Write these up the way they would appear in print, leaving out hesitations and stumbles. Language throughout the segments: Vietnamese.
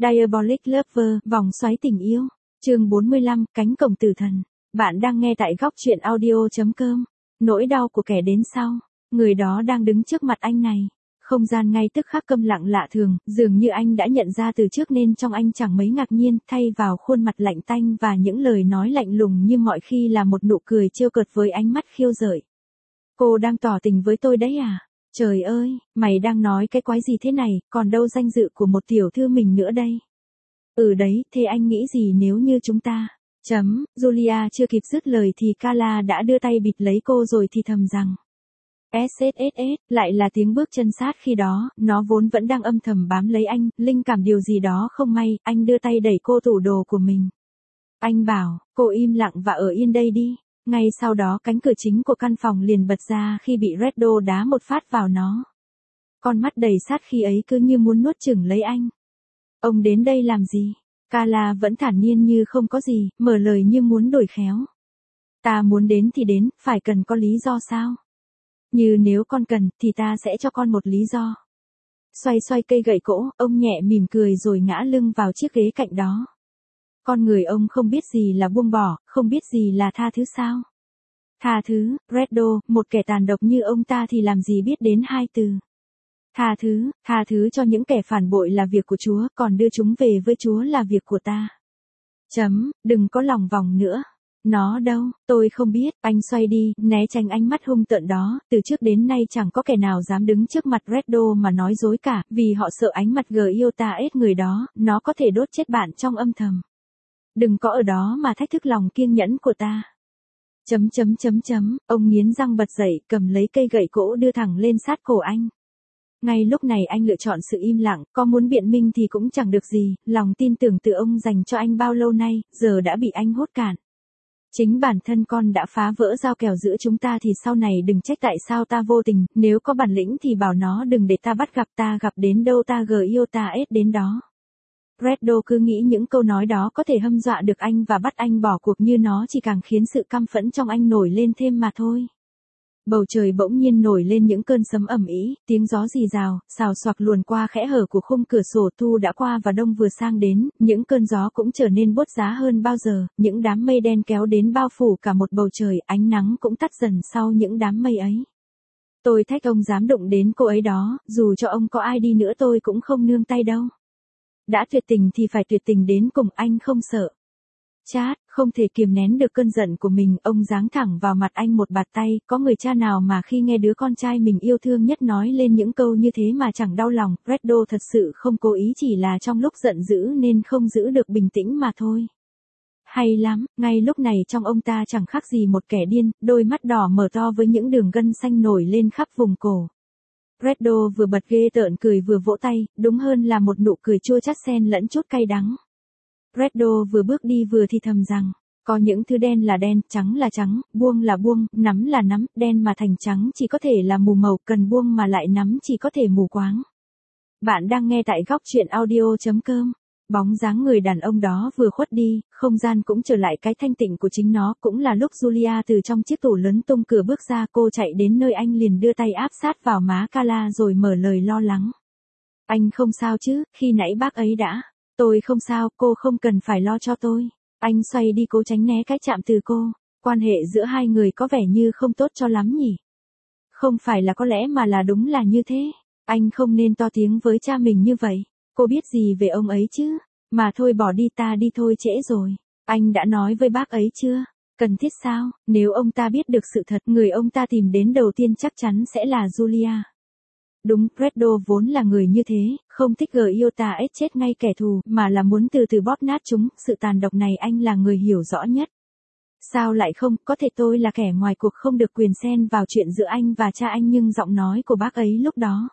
Diabolic Lover, vòng xoáy tình yêu. Chương 45, cánh cổng tử thần. Bạn đang nghe tại góc truyện audio.com. Nỗi đau của kẻ đến sau. Người đó đang đứng trước mặt anh này. Không gian ngay tức khắc câm lặng lạ thường, dường như anh đã nhận ra từ trước nên trong anh chẳng mấy ngạc nhiên, thay vào khuôn mặt lạnh tanh và những lời nói lạnh lùng như mọi khi là một nụ cười trêu cợt với ánh mắt khiêu gợi. Cô đang tỏ tình với tôi đấy à? Trời ơi, mày đang nói cái quái gì thế này, còn đâu danh dự của một tiểu thư mình nữa đây. Ừ đấy, thế anh nghĩ gì nếu như chúng ta... Julia chưa kịp dứt lời thì Carla đã đưa tay bịt lấy cô rồi thì thầm rằng. SSSS, lại là tiếng bước chân sát khi đó, nó vốn vẫn đang âm thầm bám lấy anh, linh cảm điều gì đó không may, anh đưa tay đẩy cô tủ đồ của mình. Anh bảo, cô im lặng và ở yên đây đi. Ngay sau đó cánh cửa chính của căn phòng liền bật ra khi bị Reddo đá một phát vào nó. Con mắt đầy sát khi ấy cứ như muốn nuốt chửng lấy anh. Ông đến đây làm gì? Carla vẫn thản nhiên như không có gì, mở lời như muốn đổi khéo. Ta muốn đến thì đến, phải cần có lý do sao? Như nếu con cần, thì ta sẽ cho con một lý do. Xoay xoay cây gậy gỗ, ông nhẹ mỉm cười rồi ngã lưng vào chiếc ghế cạnh đó. Con người ông không biết gì là buông bỏ, không biết gì là tha thứ sao? Tha thứ, Reddo, một kẻ tàn độc như ông ta thì làm gì biết đến hai từ. Tha thứ cho những kẻ phản bội là việc của Chúa, còn đưa chúng về với Chúa là việc của ta. Đừng có lòng vòng nữa. Nó đâu, tôi không biết, anh xoay đi, né tránh ánh mắt hung tợn đó, từ trước đến nay chẳng có kẻ nào dám đứng trước mặt Reddo mà nói dối cả, vì họ sợ ánh mặt Giotaes người đó, nó có thể đốt chết bạn trong âm thầm. Đừng có ở đó mà thách thức lòng kiên nhẫn của ta. Ông nghiến răng bật dậy, cầm lấy cây gậy gỗ đưa thẳng lên sát cổ anh. Ngay lúc này anh lựa chọn sự im lặng, có muốn biện minh thì cũng chẳng được gì, lòng tin tưởng từ ông dành cho anh bao lâu nay, giờ đã bị anh hốt cạn. Chính bản thân con đã phá vỡ giao kèo giữa chúng ta thì sau này đừng trách tại sao ta vô tình, nếu có bản lĩnh thì bảo nó đừng để ta bắt gặp, ta gặp đến đâu ta Giotaes đến đó. Reddo cứ nghĩ những câu nói đó có thể hâm dọa được anh và bắt anh bỏ cuộc, như nó chỉ càng khiến sự căm phẫn trong anh nổi lên thêm mà thôi. Bầu trời bỗng nhiên nổi lên những cơn sấm ầm ĩ, tiếng gió rì rào, xào xoạc luồn qua khẽ hở của khung cửa sổ. Thu đã qua và đông vừa sang đến, những cơn gió cũng trở nên buốt giá hơn bao giờ, những đám mây đen kéo đến bao phủ cả một bầu trời, ánh nắng cũng tắt dần sau những đám mây ấy. Tôi thách ông dám đụng đến cô ấy đó, dù cho ông có ai đi nữa tôi cũng không nương tay đâu. Đã tuyệt tình thì phải tuyệt tình đến cùng, anh không sợ. Chát, không thể kiềm nén được cơn giận của mình, ông giáng thẳng vào mặt anh một bạt tay, có người cha nào mà khi nghe đứa con trai mình yêu thương nhất nói lên những câu như thế mà chẳng đau lòng. Reddo thật sự không cố ý, chỉ là trong lúc giận dữ nên không giữ được bình tĩnh mà thôi. Hay lắm, ngay lúc này trong ông ta chẳng khác gì một kẻ điên, đôi mắt đỏ mở to với những đường gân xanh nổi lên khắp vùng cổ. Reddo vừa bật ghê tởn cười vừa vỗ tay, đúng hơn là một nụ cười chua chát xen lẫn chút cay đắng. Reddo vừa bước đi vừa thì thầm rằng, có những thứ đen là đen, trắng là trắng, buông là buông, nắm là nắm, đen mà thành trắng chỉ có thể là mù màu, cần buông mà lại nắm chỉ có thể mù quáng. Bạn đang nghe tại góc truyện audio.com. Bóng dáng người đàn ông đó vừa khuất đi, không gian cũng trở lại cái thanh tịnh của chính nó, cũng là lúc Julia từ trong chiếc tủ lớn tung cửa bước ra, cô chạy đến nơi anh liền đưa tay áp sát vào má Carla rồi mở lời lo lắng. Anh không sao chứ, khi nãy bác ấy đã... Tôi không sao, cô không cần phải lo cho tôi. Anh xoay đi cố tránh né cái chạm từ cô. Quan hệ giữa hai người có vẻ như không tốt cho lắm nhỉ? Không phải là có lẽ mà là đúng là như thế. Anh không nên to tiếng với cha mình như vậy. Cô biết gì về ông ấy chứ? Mà thôi bỏ đi, ta đi thôi, trễ rồi. Anh đã nói với bác ấy chưa? Cần thiết sao? Nếu ông ta biết được sự thật, người ông ta tìm đến đầu tiên chắc chắn sẽ là Julia. Đúng, Reddo vốn là người như thế, không thích Giotaes chết ngay kẻ thù, mà là muốn từ từ bóp nát chúng, sự tàn độc này anh là người hiểu rõ nhất. Sao lại không, có thể tôi là kẻ ngoài cuộc không được quyền xen vào chuyện giữa anh và cha anh, nhưng giọng nói của bác ấy lúc đó.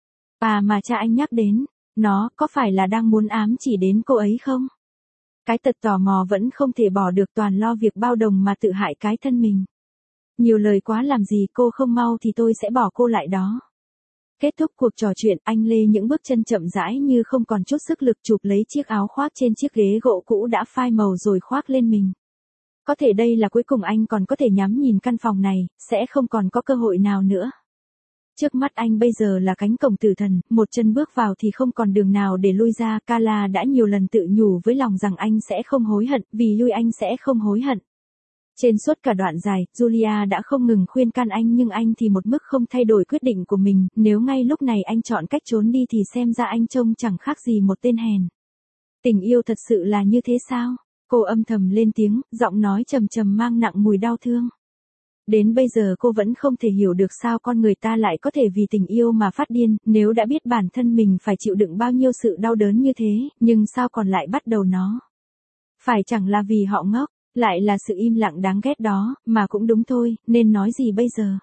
Mà cha anh nhắc đến, nó có phải là đang muốn ám chỉ đến cô ấy không? Cái tật tò mò vẫn không thể bỏ được, toàn lo việc bao đồng mà tự hại cái thân mình. Nhiều lời quá làm gì, cô không mau thì tôi sẽ bỏ cô lại đó. Kết thúc cuộc trò chuyện, anh lê những bước chân chậm rãi như không còn chút sức lực, chụp lấy chiếc áo khoác trên chiếc ghế gỗ cũ đã phai màu rồi khoác lên mình. Có thể đây là cuối cùng anh còn có thể nhắm nhìn căn phòng này, sẽ không còn có cơ hội nào nữa. Trước mắt anh bây giờ là cánh cổng tử thần, một chân bước vào thì không còn đường nào để lui ra. Carla đã nhiều lần tự nhủ với lòng rằng anh sẽ không hối hận, vì lui anh sẽ không hối hận. Trên suốt cả đoạn dài, Julia đã không ngừng khuyên can anh nhưng anh thì một mức không thay đổi quyết định của mình, nếu ngay lúc này anh chọn cách trốn đi thì xem ra anh trông chẳng khác gì một tên hèn. Tình yêu thật sự là như thế sao? Cô âm thầm lên tiếng, giọng nói trầm trầm mang nặng mùi đau thương. Đến bây giờ cô vẫn không thể hiểu được sao con người ta lại có thể vì tình yêu mà phát điên, nếu đã biết bản thân mình phải chịu đựng bao nhiêu sự đau đớn như thế, nhưng sao còn lại bắt đầu nó? Phải chẳng là vì họ ngốc, lại là sự im lặng đáng ghét đó, mà cũng đúng thôi, nên nói gì bây giờ?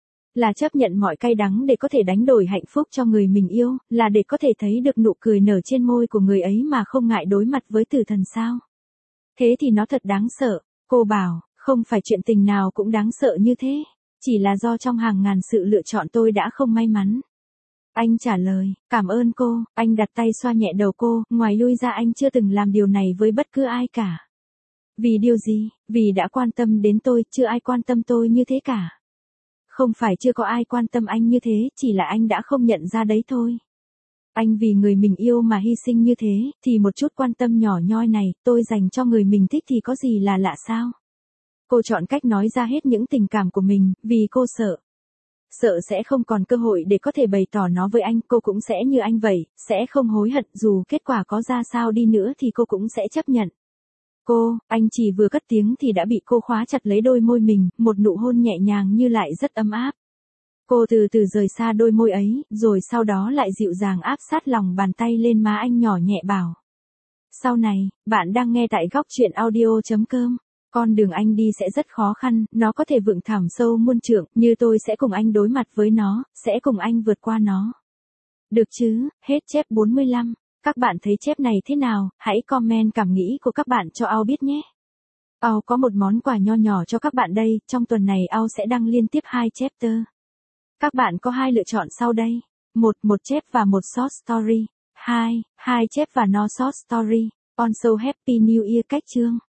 Là chấp nhận mọi cay đắng để có thể đánh đổi hạnh phúc cho người mình yêu, là để có thể thấy được nụ cười nở trên môi của người ấy mà không ngại đối mặt với tử thần sao? Thế thì nó thật đáng sợ, cô bảo, không phải chuyện tình nào cũng đáng sợ như thế, chỉ là do trong hàng ngàn sự lựa chọn tôi đã không may mắn. Anh trả lời, cảm ơn cô, anh đặt tay xoa nhẹ đầu cô, ngoài lui ra anh chưa từng làm điều này với bất cứ ai cả. Vì điều gì? Vì đã quan tâm đến tôi, chưa ai quan tâm tôi như thế cả. Không phải chưa có ai quan tâm anh như thế, chỉ là anh đã không nhận ra đấy thôi. Anh vì người mình yêu mà hy sinh như thế, thì một chút quan tâm nhỏ nhoi này, tôi dành cho người mình thích thì có gì là lạ sao? Cô chọn cách nói ra hết những tình cảm của mình, vì cô sợ. Sợ sẽ không còn cơ hội để có thể bày tỏ nó với anh, cô cũng sẽ như anh vậy, sẽ không hối hận, dù kết quả có ra sao đi nữa thì cô cũng sẽ chấp nhận. Cô, anh chỉ vừa cất tiếng thì đã bị cô khóa chặt lấy đôi môi mình, một nụ hôn nhẹ nhàng như lại rất ấm áp. Cô từ từ rời xa đôi môi ấy, rồi sau đó lại dịu dàng áp sát lòng bàn tay lên má anh nhỏ nhẹ bảo. Sau này, bạn đang nghe tại góc truyện audio.com. Con đường anh đi sẽ rất khó khăn, nó có thể vượng thẳm sâu muôn trượng, như tôi sẽ cùng anh đối mặt với nó, sẽ cùng anh vượt qua nó. Được chứ, hết chép 45. Các bạn thấy chép này thế nào, hãy comment cảm nghĩ của các bạn cho Ao biết nhé. Ao có một món quà nho nhỏ cho các bạn đây, trong tuần này Ao sẽ đăng liên tiếp 2 chapter. Các bạn có 2 lựa chọn sau đây. 1. Một chép và một short story. 2. 2 chép và no short story. Also Happy New Year cách chương.